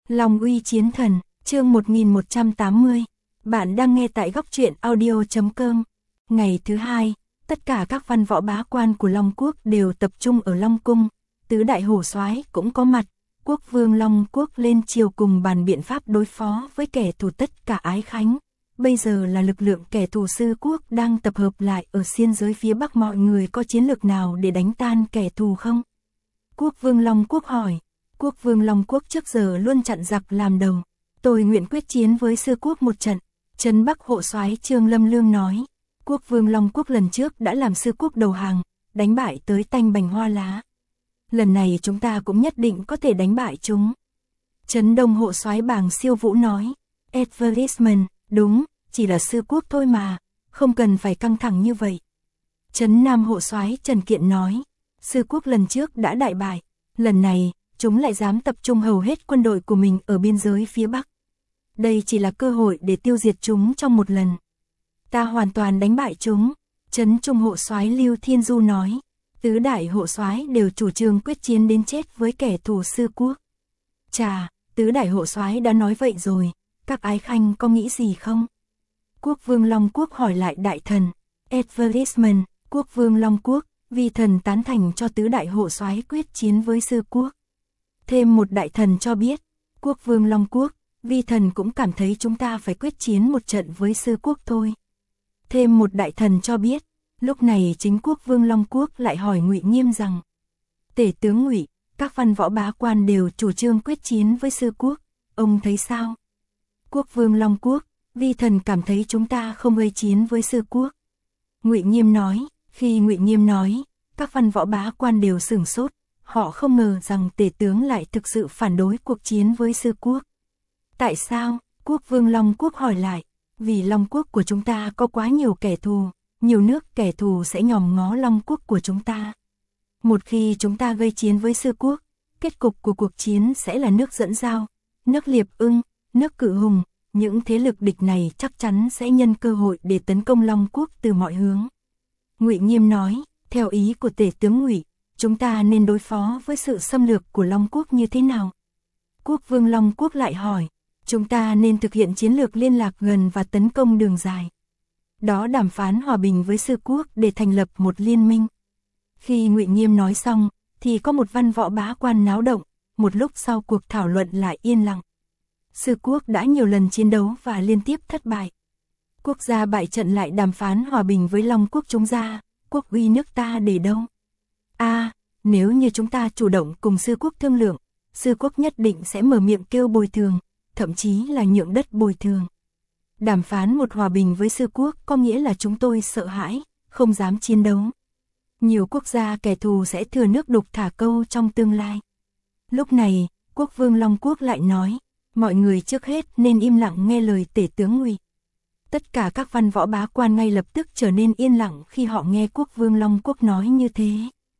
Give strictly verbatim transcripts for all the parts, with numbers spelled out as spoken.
Long uy chiến thần, chương một nghìn một trăm tám mươi. Bạn đang nghe tại góc truyện audio chấm com. Ngày thứ hai, tất cả các văn võ bá quan của Long Quốc đều tập trung ở Long Cung. Tứ đại hổ soái cũng có mặt. Quốc vương Long Quốc lên triều cùng bàn biện pháp đối phó với kẻ thù tất cả Ái Khánh. Bây giờ là lực lượng kẻ thù Sư Quốc đang tập hợp lại ở xiên giới phía Bắc, mọi người có chiến lược nào để đánh tan kẻ thù không? Quốc vương Long Quốc hỏi. Quốc vương Long Quốc trước giờ luôn chặn giặc làm đầu. Tôi nguyện quyết chiến với Sư Quốc một trận. Trấn Bắc hộ soái Trương Lâm Lương nói. Quốc vương Long Quốc lần trước đã làm Sư Quốc đầu hàng, đánh bại tới tanh bành hoa lá. Lần này chúng ta cũng nhất định có thể đánh bại chúng. Trấn Đông hộ soái Bàng Siêu Vũ nói. Advertisement, đúng, chỉ là Sư Quốc thôi mà, không cần phải căng thẳng như vậy. Trấn Nam hộ soái Trần Kiện nói. Sư Quốc lần trước đã đại bại, lần này chúng lại dám tập trung hầu hết quân đội của mình ở biên giới phía Bắc. Đây chỉ là cơ hội để tiêu diệt chúng trong một lần. Ta hoàn toàn đánh bại chúng. Trấn Trung hộ soái Lưu Thiên Du nói. Tứ đại hộ soái đều chủ trương quyết chiến đến chết với kẻ thù Sư Quốc. Chà, tứ đại hộ soái đã nói vậy rồi, các Ái Khanh có nghĩ gì không? Quốc vương Long Quốc hỏi lại đại thần. Advertisement, Quốc vương Long Quốc, vi thần tán thành cho tứ đại hộ soái quyết chiến với Sư Quốc. Thêm một đại thần cho biết. Quốc vương Long Quốc, vi thần cũng cảm thấy chúng ta phải quyết chiến một trận với Sư Quốc thôi. Thêm một đại thần cho biết. Lúc này chính Quốc vương Long Quốc lại hỏi Ngụy Nghiêm rằng. Tể tướng Ngụy, các văn võ bá quan đều chủ trương quyết chiến với Sư Quốc, ông thấy sao? Quốc vương Long Quốc, vi thần cảm thấy chúng ta không gây chiến với Sư Quốc. Ngụy Nghiêm nói. Khi Ngụy Nghiêm nói, các văn võ bá quan đều sửng sốt, họ không ngờ rằng tể tướng lại thực sự phản đối cuộc chiến với Sư Quốc. Tại sao? Quốc vương Long Quốc hỏi lại. Vì Long Quốc của chúng ta có quá nhiều kẻ thù, nhiều nước kẻ thù sẽ nhòm ngó Long Quốc của chúng ta. Một khi chúng ta gây chiến với Sư Quốc, kết cục của cuộc chiến sẽ là nước Dẫn Giao, nước Liệp Ưng, nước Cự Hùng. Những thế lực địch này chắc chắn sẽ nhân cơ hội để tấn công Long Quốc từ mọi hướng. Ngụy Nghiêm nói, theo ý của tể tướng Ngụy, chúng ta nên đối phó với sự xâm lược của Long Quốc như thế nào? Quốc vương Long Quốc lại hỏi, chúng ta nên thực hiện chiến lược liên lạc gần và tấn công đường dài. Đó đàm phán hòa bình với Sư Quốc để thành lập một liên minh. Khi Ngụy Nghiêm nói xong, thì có một văn võ bá quan náo động, một lúc sau cuộc thảo luận lại yên lặng. Sư Quốc đã nhiều lần chiến đấu và liên tiếp thất bại. Quốc gia bại trận lại đàm phán hòa bình với Long Quốc chúng ta, quốc uy nước ta để đâu? A, à, nếu như chúng ta chủ động cùng Sư Quốc thương lượng, Sư Quốc nhất định sẽ mở miệng kêu bồi thường, thậm chí là nhượng đất bồi thường. Đàm phán một hòa bình với Sư Quốc có nghĩa là chúng tôi sợ hãi, không dám chiến đấu. Nhiều quốc gia kẻ thù sẽ thừa nước đục thả câu trong tương lai. Lúc này, Quốc vương Long Quốc lại nói, mọi người trước hết nên im lặng nghe lời tể tướng Ngụy. Tất cả các văn võ bá quan ngay lập tức trở nên yên lặng khi họ nghe Quốc vương Long Quốc nói như thế.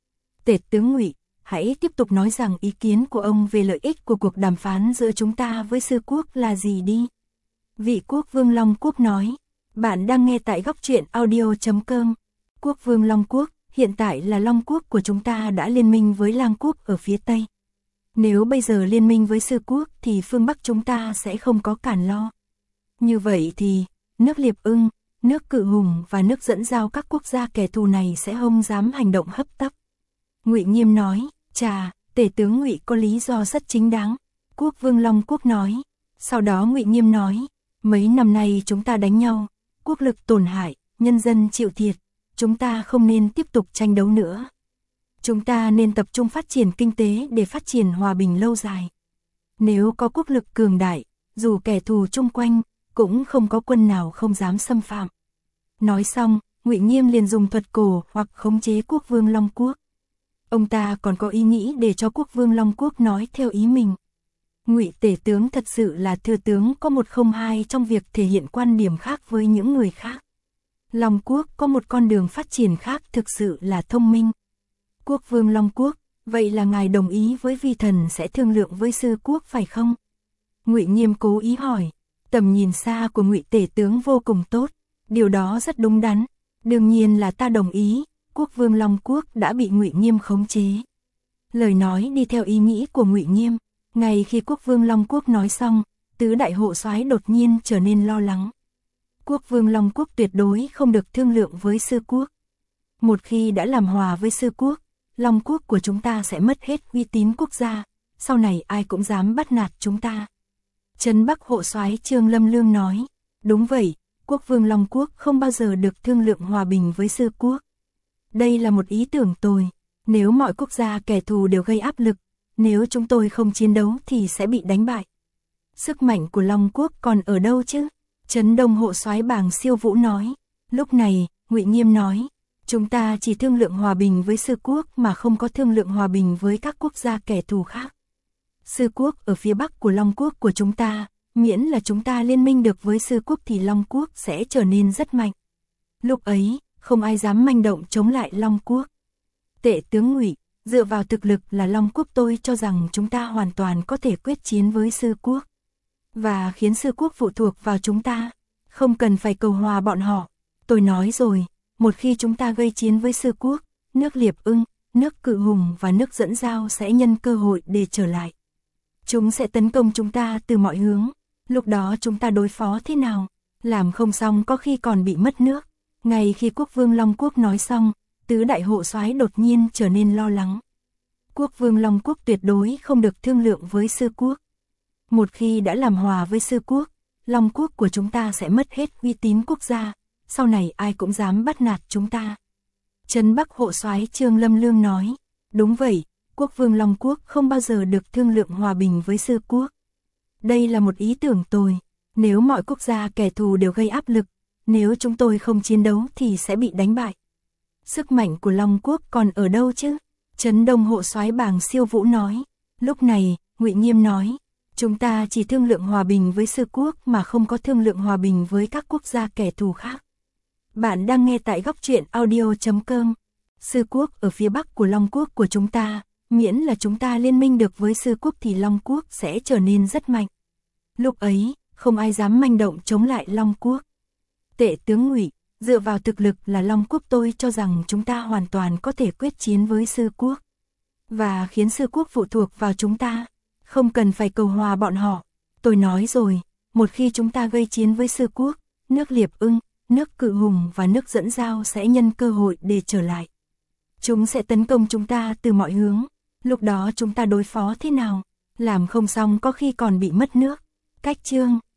Tể tướng Ngụy, hãy tiếp tục nói rằng ý kiến của ông về lợi ích của cuộc đàm phán giữa chúng ta với Sư Quốc là gì đi. Vị Quốc vương Long Quốc nói. Bạn đang nghe tại góc truyện audio chấm com. Quốc vương Long Quốc, hiện tại là Long Quốc của chúng ta đã liên minh với Lang Quốc ở phía Tây. Nếu bây giờ liên minh với Sư Quốc thì phương Bắc chúng ta sẽ không có cản lo. Như vậy thì, nước Liệp Ưng, nước Cự Hùng và nước Dẫn Giao, các quốc gia kẻ thù này sẽ không dám hành động hấp tấp. Ngụy Nghiêm nói, chà, tể tướng Ngụy có lý do rất chính đáng. Quốc vương Long Quốc nói. Sau đó Ngụy Nghiêm nói, mấy năm nay chúng ta đánh nhau, quốc lực tổn hại, nhân dân chịu thiệt, chúng ta không nên tiếp tục tranh đấu nữa. Chúng ta nên tập trung phát triển kinh tế để phát triển hòa bình lâu dài. Nếu có quốc lực cường đại, dù kẻ thù chung quanh, cũng không có quân nào không dám xâm phạm. Nói xong, Ngụy Nghiêm liền dùng thuật cổ hoặc khống chế Quốc vương Long Quốc. Ông ta còn có ý nghĩ để cho Quốc vương Long Quốc nói theo ý mình. Ngụy tể tướng thật sự là thừa tướng có một không hai trong việc thể hiện quan điểm khác với những người khác. Long Quốc có một con đường phát triển khác, thực sự là thông minh. Quốc vương Long Quốc, vậy là ngài đồng ý với vi thần sẽ thương lượng với Sư Quốc phải không? Ngụy Nghiêm cố ý hỏi. Tầm nhìn xa của Ngụy tể tướng vô cùng tốt, điều đó rất đúng đắn. Đương nhiên là ta đồng ý. Quốc vương Long Quốc đã bị Ngụy Nghiêm khống chế. Lời nói đi theo ý nghĩ của Ngụy Nghiêm. Ngay khi quốc vương Long Quốc nói xong, tứ đại hộ soái đột nhiên trở nên lo lắng. Quốc vương Long Quốc tuyệt đối không được thương lượng với Sư Quốc. Một khi đã làm hòa với Sư Quốc, Long Quốc của chúng ta sẽ mất hết uy tín quốc gia, sau này ai cũng dám bắt nạt chúng ta. Trấn Bắc hộ soái Trương Lâm Lương nói, đúng vậy, quốc vương Long Quốc không bao giờ được thương lượng hòa bình với Sư Quốc. Đây là một ý tưởng tồi, nếu mọi quốc gia kẻ thù đều gây áp lực, nếu chúng tôi không chiến đấu thì sẽ bị đánh bại. Sức mạnh của Long Quốc còn ở đâu chứ? Trấn Đông hộ soái Bàng Siêu Vũ nói. Lúc này, Ngụy Nghiêm nói, chúng ta chỉ thương lượng hòa bình với Sư Quốc mà không có thương lượng hòa bình với các quốc gia kẻ thù khác. Sư Quốc ở phía bắc của Long Quốc của chúng ta, miễn là chúng ta liên minh được với Sư Quốc thì Long Quốc sẽ trở nên rất mạnh. Lúc ấy, không ai dám manh động chống lại Long Quốc. Tể tướng Ngụy, dựa vào thực lực là Long Quốc tôi cho rằng chúng ta hoàn toàn có thể quyết chiến với Sư Quốc. Và khiến Sư Quốc phụ thuộc vào chúng ta, không cần phải cầu hòa bọn họ. Tôi nói rồi, một khi chúng ta gây chiến với Sư Quốc, nước Liệp Ưng, nước Cự Hùng và nước Dẫn Giao sẽ nhân cơ hội để trở lại. Chúng sẽ tấn công chúng ta từ mọi hướng, lúc đó chúng ta đối phó thế nào? Làm không xong có khi còn bị mất nước. Ngay khi quốc vương Long Quốc nói xong, tứ đại hộ soái đột nhiên trở nên lo lắng. Quốc vương Long Quốc tuyệt đối không được thương lượng với Sư Quốc. Một khi đã làm hòa với Sư Quốc, Long Quốc của chúng ta sẽ mất hết uy tín quốc gia, sau này ai cũng dám bắt nạt chúng ta. Trấn Bắc hộ soái Trương Lâm Lương nói, đúng vậy, quốc vương Long Quốc không bao giờ được thương lượng hòa bình với Sư Quốc. Đây là một ý tưởng tồi, nếu mọi quốc gia kẻ thù đều gây áp lực, nếu chúng tôi không chiến đấu thì sẽ bị đánh bại. Sức mạnh của Long Quốc còn ở đâu chứ? Trấn Đông hộ soái Bàng Siêu Vũ nói. Lúc này, Ngụy Nghiêm nói, chúng ta chỉ thương lượng hòa bình với Sư Quốc mà không có thương lượng hòa bình với các quốc gia kẻ thù khác. Bạn đang nghe tại góc truyện audio chấm com. Sư Quốc ở phía bắc của Long Quốc của chúng ta, miễn là chúng ta liên minh được với Sư Quốc thì Long Quốc sẽ trở nên rất mạnh. Lúc ấy, không ai dám manh động chống lại Long Quốc. Tể tướng Ngụy, dựa vào thực lực là Long Quốc tôi cho rằng chúng ta hoàn toàn có thể quyết chiến với Sư Quốc. Và khiến Sư Quốc phụ thuộc vào chúng ta, không cần phải cầu hòa bọn họ. Tôi nói rồi, một khi chúng ta gây chiến với Sư Quốc, nước Liệp Ưng, nước Cự Hùng và nước Dẫn Giao sẽ nhân cơ hội để trở lại. Chúng sẽ tấn công chúng ta từ mọi hướng, lúc đó chúng ta đối phó thế nào? Làm không xong có khi còn bị mất nước. Cách chương